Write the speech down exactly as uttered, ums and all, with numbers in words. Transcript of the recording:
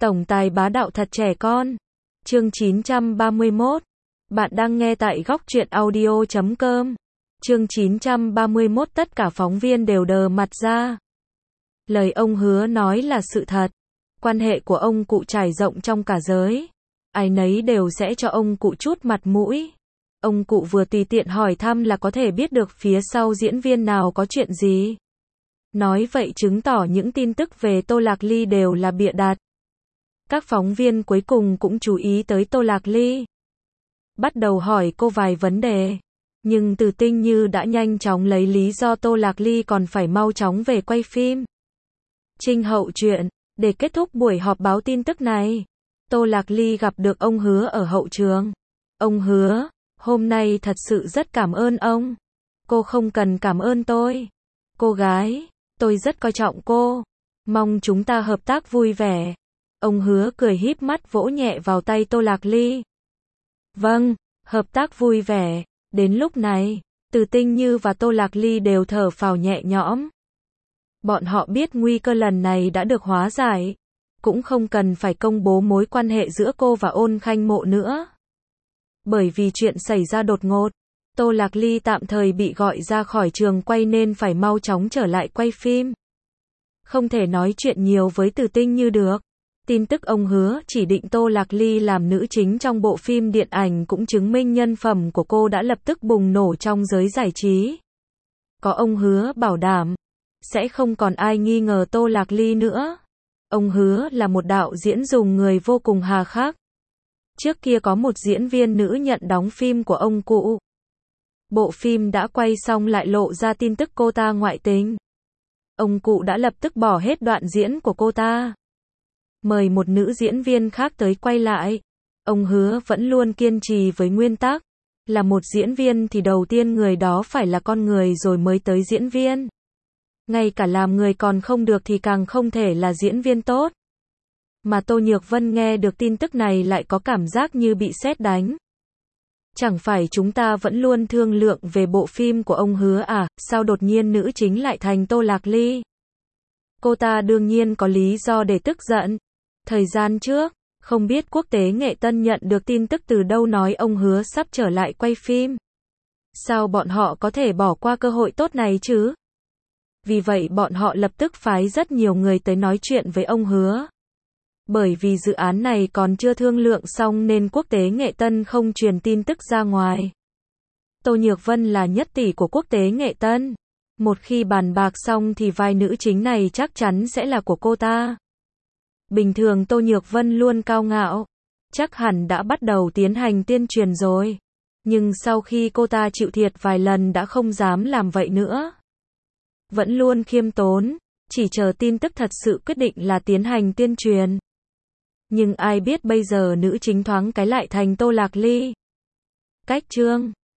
Tổng tài bá đạo thật trẻ con. Chương chín trăm ba mươi mốt. Bạn đang nghe tại góc truyện audio chấm com. Chương chín trăm ba mươi mốt. Tất cả phóng viên đều đờ mặt ra. Lời ông Hứa nói là sự thật. Quan hệ của ông cụ trải rộng trong cả giới. Ai nấy đều sẽ cho ông cụ chút mặt mũi. Ông cụ vừa tùy tiện hỏi thăm là có thể biết được phía sau diễn viên nào có chuyện gì. Nói vậy chứng tỏ những tin tức về Tô Lạc Ly đều là bịa đặt. Các phóng viên cuối cùng cũng chú ý tới Tô Lạc Ly. Bắt đầu hỏi cô vài vấn đề. Nhưng Từ Tinh Như đã nhanh chóng lấy lý do Tô Lạc Ly còn phải mau chóng về quay phim. Trinh hậu chuyện. Để kết thúc buổi họp báo tin tức này, Tô Lạc Ly gặp được ông Hứa ở hậu trường. Ông Hứa, hôm nay thật sự rất cảm ơn ông. Cô không cần cảm ơn tôi. Cô gái, tôi rất coi trọng cô. Mong chúng ta hợp tác vui vẻ. Ông Hứa cười híp mắt vỗ nhẹ vào tay Tô Lạc Ly. Vâng, hợp tác vui vẻ. Đến lúc này, Từ Tinh Như và Tô Lạc Ly đều thở phào nhẹ nhõm. Bọn họ biết nguy cơ lần này đã được hóa giải. Cũng không cần phải công bố mối quan hệ giữa cô và Ôn Khanh Mộ nữa. Bởi vì chuyện xảy ra đột ngột, Tô Lạc Ly tạm thời bị gọi ra khỏi trường quay nên phải mau chóng trở lại quay phim. Không thể nói chuyện nhiều với Từ Tinh Như được. Tin tức ông Hứa chỉ định Tô Lạc Ly làm nữ chính trong bộ phim điện ảnh cũng chứng minh nhân phẩm của cô đã lập tức bùng nổ trong giới giải trí. Có ông Hứa bảo đảm, sẽ không còn ai nghi ngờ Tô Lạc Ly nữa. Ông Hứa là một đạo diễn dùng người vô cùng hà khắc. Trước kia có một diễn viên nữ nhận đóng phim của ông cụ. Bộ phim đã quay xong lại lộ ra tin tức cô ta ngoại tình. Ông cụ đã lập tức bỏ hết đoạn diễn của cô ta. Mời một nữ diễn viên khác tới quay lại. Ông Hứa vẫn luôn kiên trì với nguyên tắc. Là một diễn viên thì đầu tiên người đó phải là con người rồi mới tới diễn viên. Ngay cả làm người còn không được thì càng không thể là diễn viên tốt. Mà Tô Nhược Vân nghe được tin tức này lại có cảm giác như bị sét đánh. Chẳng phải chúng ta vẫn luôn thương lượng về bộ phim của ông Hứa à, sao đột nhiên nữ chính lại thành Tô Lạc Ly? Cô ta đương nhiên có lý do để tức giận. Thời gian trước, không biết Quốc tế Nghệ Tân nhận được tin tức từ đâu nói ông Hứa sắp trở lại quay phim. Sao bọn họ có thể bỏ qua cơ hội tốt này chứ? Vì vậy bọn họ lập tức phái rất nhiều người tới nói chuyện với ông Hứa. Bởi vì dự án này còn chưa thương lượng xong nên Quốc tế Nghệ Tân không truyền tin tức ra ngoài. Tô Nhược Vân là nhất tỷ của Quốc tế Nghệ Tân. Một khi bàn bạc xong thì vai nữ chính này chắc chắn sẽ là của cô ta. Bình thường Tô Nhược Vân luôn cao ngạo. Chắc hẳn đã bắt đầu tiến hành tuyên truyền rồi. Nhưng sau khi cô ta chịu thiệt vài lần đã không dám làm vậy nữa. Vẫn luôn khiêm tốn, chỉ chờ tin tức thật sự quyết định là tiến hành tuyên truyền. Nhưng ai biết bây giờ nữ chính thoáng cái lại thành Tô Lạc Ly. Cách chương